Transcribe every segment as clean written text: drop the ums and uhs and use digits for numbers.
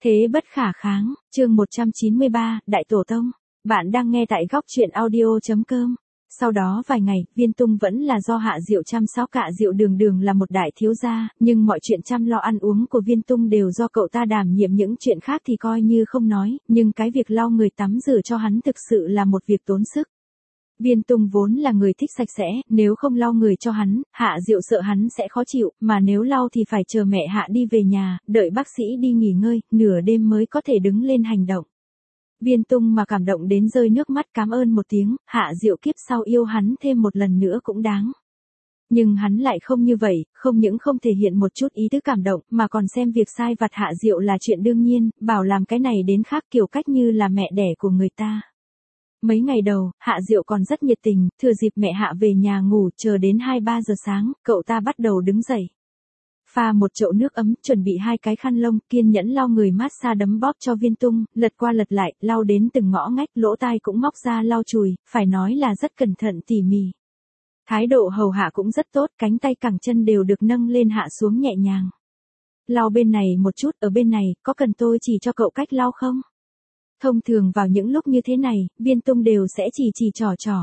Thế bất khả kháng, chương 193, Đại Tổ Tông. Bạn đang nghe tại góc truyện audio.com. Sau đó vài ngày, Viên Tung vẫn là do Hạ Diệu chăm sóc. Hạ Diệu đường đường là một đại thiếu gia, nhưng mọi chuyện chăm lo ăn uống của Viên Tung đều do cậu ta đảm nhiệm, những chuyện khác thì coi như không nói, nhưng cái việc lau người tắm rửa cho hắn thực sự là một việc tốn sức. Viên Tung vốn là người thích sạch sẽ, nếu không lau người cho hắn, Hạ Diệu sợ hắn sẽ khó chịu, mà nếu lau thì phải chờ mẹ Hạ đi về nhà, đợi bác sĩ đi nghỉ ngơi, nửa đêm mới có thể đứng lên hành động. Viên Tung mà cảm động đến rơi nước mắt cảm ơn một tiếng, Hạ Diệu kiếp sau yêu hắn thêm một lần nữa cũng đáng. Nhưng hắn lại không như vậy, không những không thể hiện một chút ý tứ cảm động, mà còn xem việc sai vặt Hạ Diệu là chuyện đương nhiên, bảo làm cái này đến khác kiểu cách như là mẹ đẻ của người ta. Mấy ngày đầu, Hạ Diệu còn rất nhiệt tình, thừa dịp mẹ Hạ về nhà ngủ, chờ đến 2-3 giờ sáng, cậu ta bắt đầu đứng dậy. Pha một chậu nước ấm, chuẩn bị 2 cái khăn lông, kiên nhẫn lau người massage đấm bóp cho Viên Tung, lật qua lật lại, lau đến từng ngõ ngách, lỗ tai cũng móc ra lau chùi, phải nói là rất cẩn thận tỉ mỉ. Thái độ hầu hạ cũng rất tốt, cánh tay cẳng chân đều được nâng lên hạ xuống nhẹ nhàng. Lau bên này một chút, ở bên này, có cần tôi chỉ cho cậu cách lau không? Thông thường vào những lúc như thế này, Viên Tung đều sẽ chỉ trò.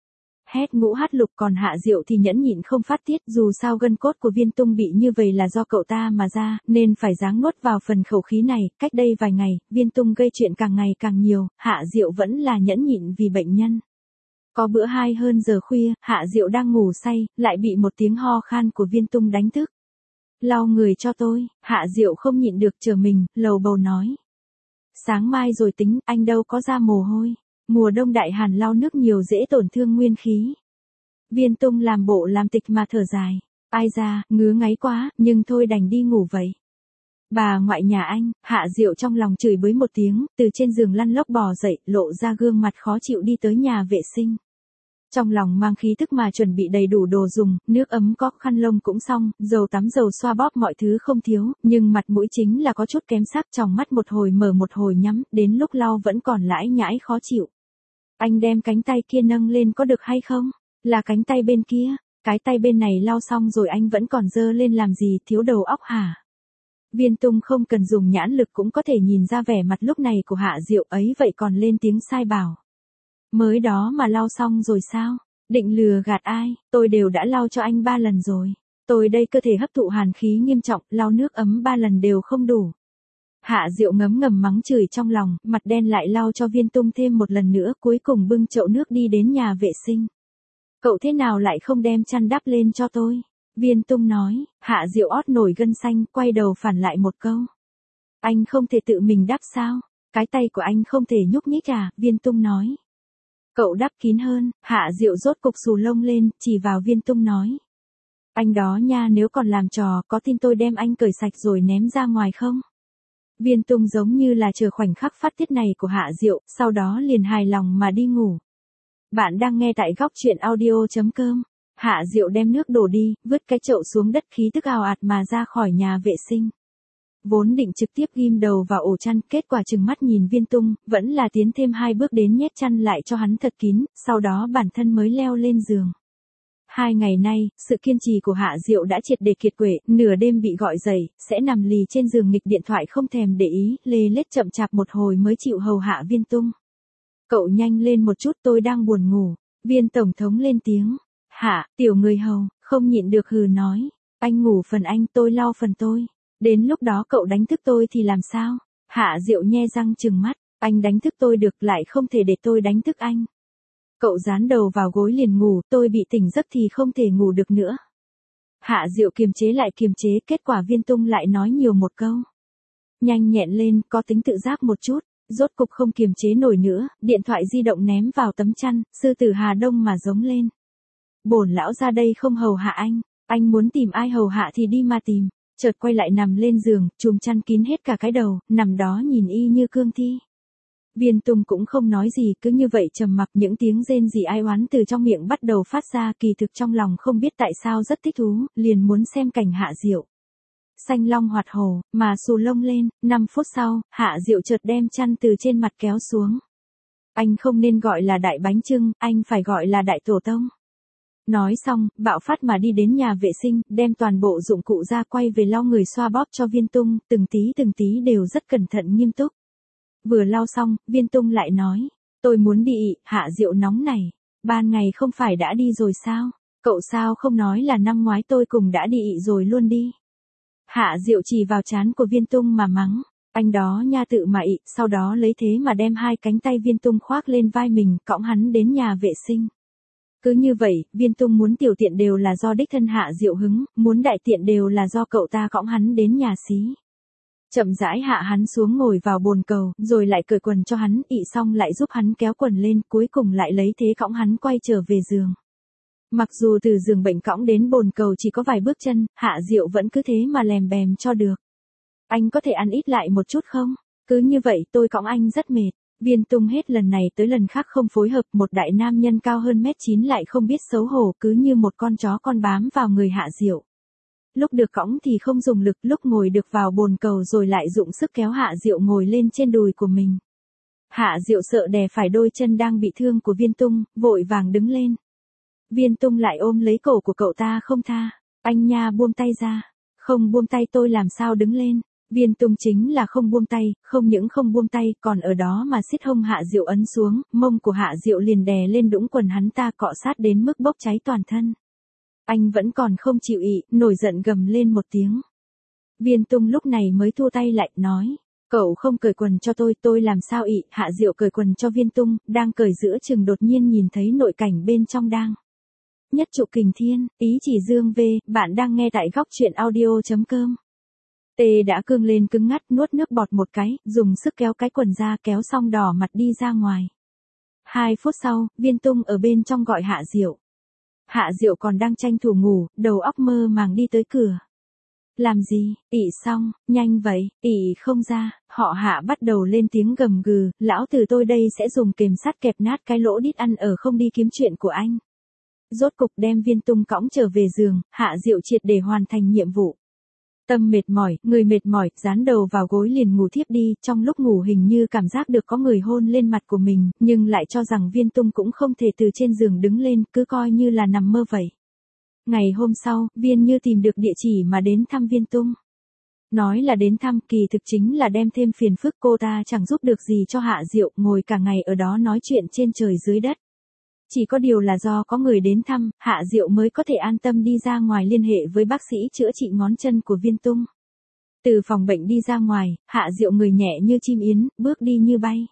Hét ngũ hát lục, còn Hạ Diệu thì nhẫn nhịn không phát tiết, dù sao gân cốt của Viên Tung bị như vậy là do cậu ta mà ra, nên phải ráng nuốt vào phần khẩu khí này. Cách đây vài ngày, Viên Tung gây chuyện càng ngày càng nhiều, Hạ Diệu vẫn là nhẫn nhịn vì bệnh nhân. Có bữa 2 hơn giờ khuya, Hạ Diệu đang ngủ say, lại bị một tiếng ho khan của Viên Tung đánh thức. Lau người cho tôi, Hạ Diệu không nhịn được chờ mình, lầu bầu nói. Sáng mai rồi tính, anh đâu có ra mồ hôi. Mùa đông đại hàn lau nước nhiều dễ tổn thương nguyên khí. Viên Tung làm bộ làm tịch mà thở dài. Ai ra, ngứa ngáy quá, nhưng thôi đành đi ngủ vậy. Bà ngoại nhà anh, Hạ Diệu trong lòng chửi bới một tiếng, từ trên giường lăn lóc bò dậy, lộ ra gương mặt khó chịu đi tới nhà vệ sinh. Trong lòng mang khí tức mà chuẩn bị đầy đủ đồ dùng, nước ấm có, khăn lông cũng xong, dầu tắm dầu xoa bóp mọi thứ không thiếu, nhưng mặt mũi chính là có chút kém sắc, trong mắt một hồi mở một hồi nhắm, đến lúc lau vẫn còn lãi nhãi khó chịu. Anh đem cánh tay kia nâng lên có được hay không? Là cánh tay bên kia, cái tay bên này lau xong rồi anh vẫn còn dơ lên làm gì, thiếu đầu óc hả? Viên Tung không cần dùng nhãn lực cũng có thể nhìn ra vẻ mặt lúc này của Hạ Diệu ấy, vậy còn lên tiếng sai bảo. Mới đó mà lau xong rồi sao? Định lừa gạt ai? Tôi đều đã lau cho anh 3 lần rồi. Tôi đây cơ thể hấp thụ hàn khí nghiêm trọng, lau nước ấm 3 lần đều không đủ. Hạ Diệu ngấm ngầm mắng chửi trong lòng, mặt đen lại lau cho Viên Tung thêm một lần nữa, cuối cùng bưng chậu nước đi đến nhà vệ sinh. Cậu thế nào lại không đem chăn đắp lên cho tôi? Viên Tung nói. Hạ Diệu ót nổi gân xanh, quay đầu phản lại một câu. Anh không thể tự mình đắp sao? Cái tay của anh không thể nhúc nhích à? Viên Tung nói. Cậu đắp kín hơn. Hạ Diệu rốt cục xù lông lên, chỉ vào Viên Tung nói. Anh đó nha, nếu còn làm trò, có tin tôi đem anh cởi sạch rồi ném ra ngoài không? Viên Tung giống như là chờ khoảnh khắc phát tiết này của Hạ Diệu, sau đó liền hài lòng mà đi ngủ. Bạn đang nghe tại góc truyện audio.com. Hạ Diệu đem nước đổ đi, vứt cái chậu xuống đất, khí tức ào ạt mà ra khỏi nhà vệ sinh. Vốn định trực tiếp ghim đầu vào ổ chăn, kết quả trừng mắt nhìn Viên Tung, vẫn là tiến thêm 2 bước đến nhét chăn lại cho hắn thật kín, sau đó bản thân mới leo lên giường. 2 ngày nay, sự kiên trì của Hạ Diệu đã triệt để kiệt quệ, nửa đêm bị gọi dậy, sẽ nằm lì trên giường nghịch điện thoại không thèm để ý, lê lết chậm chạp một hồi mới chịu hầu hạ Viên Tung. Cậu nhanh lên một chút, tôi đang buồn ngủ. Viên Tổng thống lên tiếng. Hạ, tiểu người hầu, không nhịn được hừ nói. Anh ngủ phần anh, tôi lau phần tôi. Đến lúc đó cậu đánh thức tôi thì làm sao? Hạ Diệu nhe răng trừng mắt. Anh đánh thức tôi được, lại không thể để tôi đánh thức anh. Cậu dán đầu vào gối liền ngủ, tôi bị tỉnh giấc thì không thể ngủ được nữa. Hạ Diệu kiềm chế lại kiềm chế, kết quả Viên Tung lại nói nhiều một câu. Nhanh nhẹn lên, có tính tự giác một chút. Rốt cục không kiềm chế nổi nữa, điện thoại di động ném vào tấm chăn, sư tử Hà Đông mà giống lên. Bổn lão ra đây không hầu hạ anh muốn tìm ai hầu hạ thì đi mà tìm. Chợt quay lại nằm lên giường, chùm chăn kín hết cả cái đầu, nằm đó nhìn y như cương thi. Viên Tung cũng không nói gì, cứ như vậy trầm mặc, những tiếng rên rỉ ai oán từ trong miệng bắt đầu phát ra, kỳ thực trong lòng không biết tại sao rất thích thú, liền muốn xem cảnh Hạ Diệu. Xanh long hoạt hổ, mà xù lông lên, 5 phút sau, Hạ Diệu chợt đem chăn từ trên mặt kéo xuống. Anh không nên gọi là đại bánh chưng, anh phải gọi là đại tổ tông. Nói xong, bạo phát mà đi đến nhà vệ sinh, đem toàn bộ dụng cụ ra quay về lau người xoa bóp cho Viên Tung, từng tí đều rất cẩn thận nghiêm túc. Vừa lau xong, Viên Tung lại nói, tôi muốn đi ị, Hạ Diệu nóng này. Ban ngày không phải đã đi rồi sao? Cậu sao không nói là năm ngoái tôi cùng đã đi ị rồi luôn đi. Hạ Diệu chỉ vào trán của Viên Tung mà mắng. Anh đó nha tự mà ị, sau đó lấy thế mà đem hai cánh tay Viên Tung khoác lên vai mình, cõng hắn đến nhà vệ sinh. Cứ như vậy, Viên Tung muốn tiểu tiện đều là do đích thân Hạ Diệu hứng, muốn đại tiện đều là do cậu ta cõng hắn đến nhà xí. Chậm rãi hạ hắn xuống ngồi vào bồn cầu, rồi lại cởi quần cho hắn, ị xong lại giúp hắn kéo quần lên, cuối cùng lại lấy thế cõng hắn quay trở về giường. Mặc dù từ giường bệnh cõng đến bồn cầu chỉ có vài bước chân, Hạ Diệu vẫn cứ thế mà lèm bèm cho được. Anh có thể ăn ít lại một chút không? Cứ như vậy tôi cõng anh rất mệt. Viên Tung hết lần này tới lần khác không phối hợp, một đại nam nhân cao hơn mét 9 lại không biết xấu hổ, cứ như một con chó con bám vào người Hạ Diệu. Lúc được cõng thì không dùng lực, lúc ngồi được vào bồn cầu rồi lại dụng sức kéo Hạ Diệu ngồi lên trên đùi của mình. Hạ Diệu sợ đè phải đôi chân đang bị thương của Viên Tung, vội vàng đứng lên. Viên Tung lại ôm lấy cổ của cậu ta không tha. Anh nha, buông tay ra. Không buông tay tôi làm sao đứng lên. Viên Tung chính là không buông tay, không những không buông tay, còn ở đó mà siết hông Hạ Diệu ấn xuống, mông của Hạ Diệu liền đè lên đũng quần hắn ta, cọ sát đến mức bốc cháy toàn thân. Anh vẫn còn không chịu ị, nổi giận gầm lên một tiếng. Viên Tung lúc này mới thua tay lại, nói, cậu không cởi quần cho tôi làm sao ị. Hạ Diệu cởi quần cho Viên Tung, đang cởi giữa chừng đột nhiên nhìn thấy nội cảnh bên trong đang. Nhất trụ kình thiên, ý chỉ dương v, bạn đang nghe tại góc truyện audio.com. Tê đã cương lên cứng ngắt, nuốt nước bọt một cái, dùng sức kéo cái quần ra, kéo xong đỏ mặt đi ra ngoài. 2 phút sau, Viên Tung ở bên trong gọi Hạ Diệu. Hạ Diệu còn đang tranh thủ ngủ, đầu óc mơ màng đi tới cửa. Làm gì, ị xong, nhanh vậy, ị không ra, họ Hạ bắt đầu lên tiếng gầm gừ, lão tử tôi đây sẽ dùng kềm sắt kẹp nát cái lỗ đít ăn ở không đi kiếm chuyện của anh. Rốt cục đem Viên Tung cõng trở về giường, Hạ Diệu triệt để hoàn thành nhiệm vụ. Tâm mệt mỏi, người mệt mỏi, dán đầu vào gối liền ngủ thiếp đi, trong lúc ngủ hình như cảm giác được có người hôn lên mặt của mình, nhưng lại cho rằng Viên Tung cũng không thể từ trên giường đứng lên, cứ coi như là nằm mơ vậy. Ngày hôm sau, Viên Như tìm được địa chỉ mà đến thăm Viên Tung. Nói là đến thăm, kỳ thực chính là đem thêm phiền phức, cô ta chẳng giúp được gì cho Hạ Diệu, ngồi cả ngày ở đó nói chuyện trên trời dưới đất. Chỉ có điều là do có người đến thăm, Hạ Diệu mới có thể an tâm đi ra ngoài liên hệ với bác sĩ chữa trị ngón chân của Viên Tung. Từ phòng bệnh đi ra ngoài, Hạ Diệu người nhẹ như chim yến, bước đi như bay.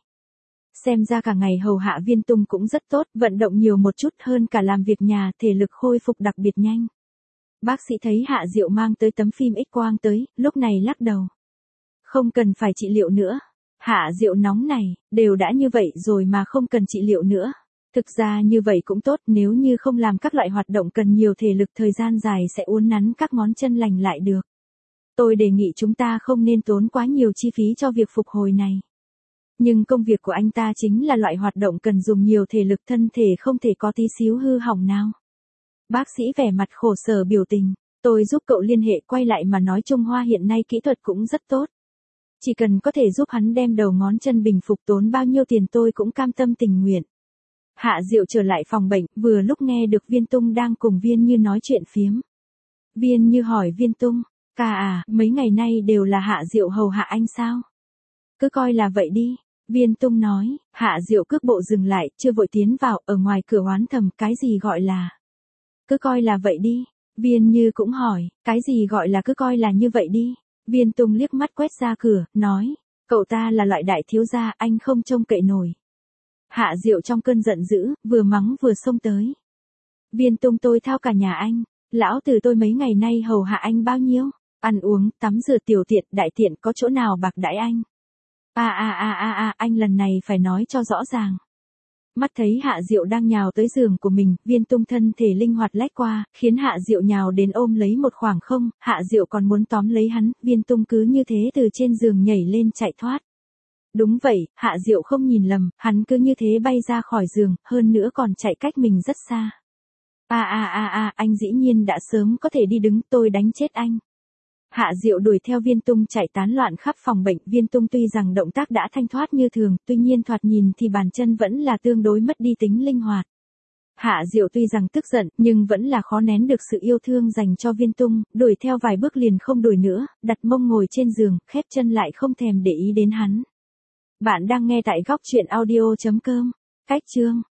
Xem ra cả ngày hầu hạ Viên Tung cũng rất tốt, vận động nhiều một chút hơn cả làm việc nhà, thể lực khôi phục đặc biệt nhanh. Bác sĩ thấy Hạ Diệu mang tới tấm phim X-quang tới, lúc này lắc đầu. Không cần phải trị liệu nữa. Hạ Diệu nóng này, đều đã như vậy rồi mà không cần trị liệu nữa. Thực ra như vậy cũng tốt, nếu như không làm các loại hoạt động cần nhiều thể lực thời gian dài sẽ uốn nắn các ngón chân lành lại được. Tôi đề nghị chúng ta không nên tốn quá nhiều chi phí cho việc phục hồi này. Nhưng công việc của anh ta chính là loại hoạt động cần dùng nhiều thể lực, thân thể không thể có tí xíu hư hỏng nào. Bác sĩ vẻ mặt khổ sở biểu tình, tôi giúp cậu liên hệ quay lại mà nói Trung Hoa hiện nay kỹ thuật cũng rất tốt. Chỉ cần có thể giúp hắn đem đầu ngón chân bình phục, tốn bao nhiêu tiền tôi cũng cam tâm tình nguyện. Hạ Diệu trở lại phòng bệnh, vừa lúc nghe được Viên Tung đang cùng Viên Như nói chuyện phiếm. Viên Như hỏi Viên Tung, ca à, mấy ngày nay đều là Hạ Diệu hầu hạ anh sao? Cứ coi là vậy đi. Viên Tung nói, Hạ Diệu cước bộ dừng lại, chưa vội tiến vào, ở ngoài cửa oán thầm, cái gì gọi là? Cứ coi là vậy đi. Viên Như cũng hỏi, cái gì gọi là cứ coi là như vậy đi? Viên Tung liếc mắt quét ra cửa, nói, cậu ta là loại đại thiếu gia, anh không trông cậy nổi. Hạ Diệu trong cơn giận dữ, vừa mắng vừa xông tới. Viên Tung, tôi thao cả nhà anh. Lão tử tôi mấy ngày nay hầu hạ anh bao nhiêu? Ăn uống, tắm rửa, tiểu tiện, đại tiện, có chỗ nào bạc đãi anh? Anh lần này phải nói cho rõ ràng. Mắt thấy Hạ Diệu đang nhào tới giường của mình, Viên Tung thân thể linh hoạt lách qua, khiến Hạ Diệu nhào đến ôm lấy một khoảng không, Hạ Diệu còn muốn tóm lấy hắn, Viên Tung cứ như thế từ trên giường nhảy lên chạy thoát. Đúng vậy, Hạ Diệu không nhìn lầm, hắn cứ như thế bay ra khỏi giường, hơn nữa còn chạy cách mình rất xa. Anh dĩ nhiên đã sớm có thể đi đứng, tôi đánh chết anh. Hạ Diệu đuổi theo Viên Tung chạy tán loạn khắp phòng bệnh, Viên Tung tuy rằng động tác đã thanh thoát như thường, tuy nhiên thoạt nhìn thì bàn chân vẫn là tương đối mất đi tính linh hoạt. Hạ Diệu tuy rằng tức giận, nhưng vẫn là khó nén được sự yêu thương dành cho Viên Tung, đuổi theo vài bước liền không đuổi nữa, đặt mông ngồi trên giường, khép chân lại không thèm để ý đến hắn. Bạn đang nghe tại góc truyện audio.com. Cách chương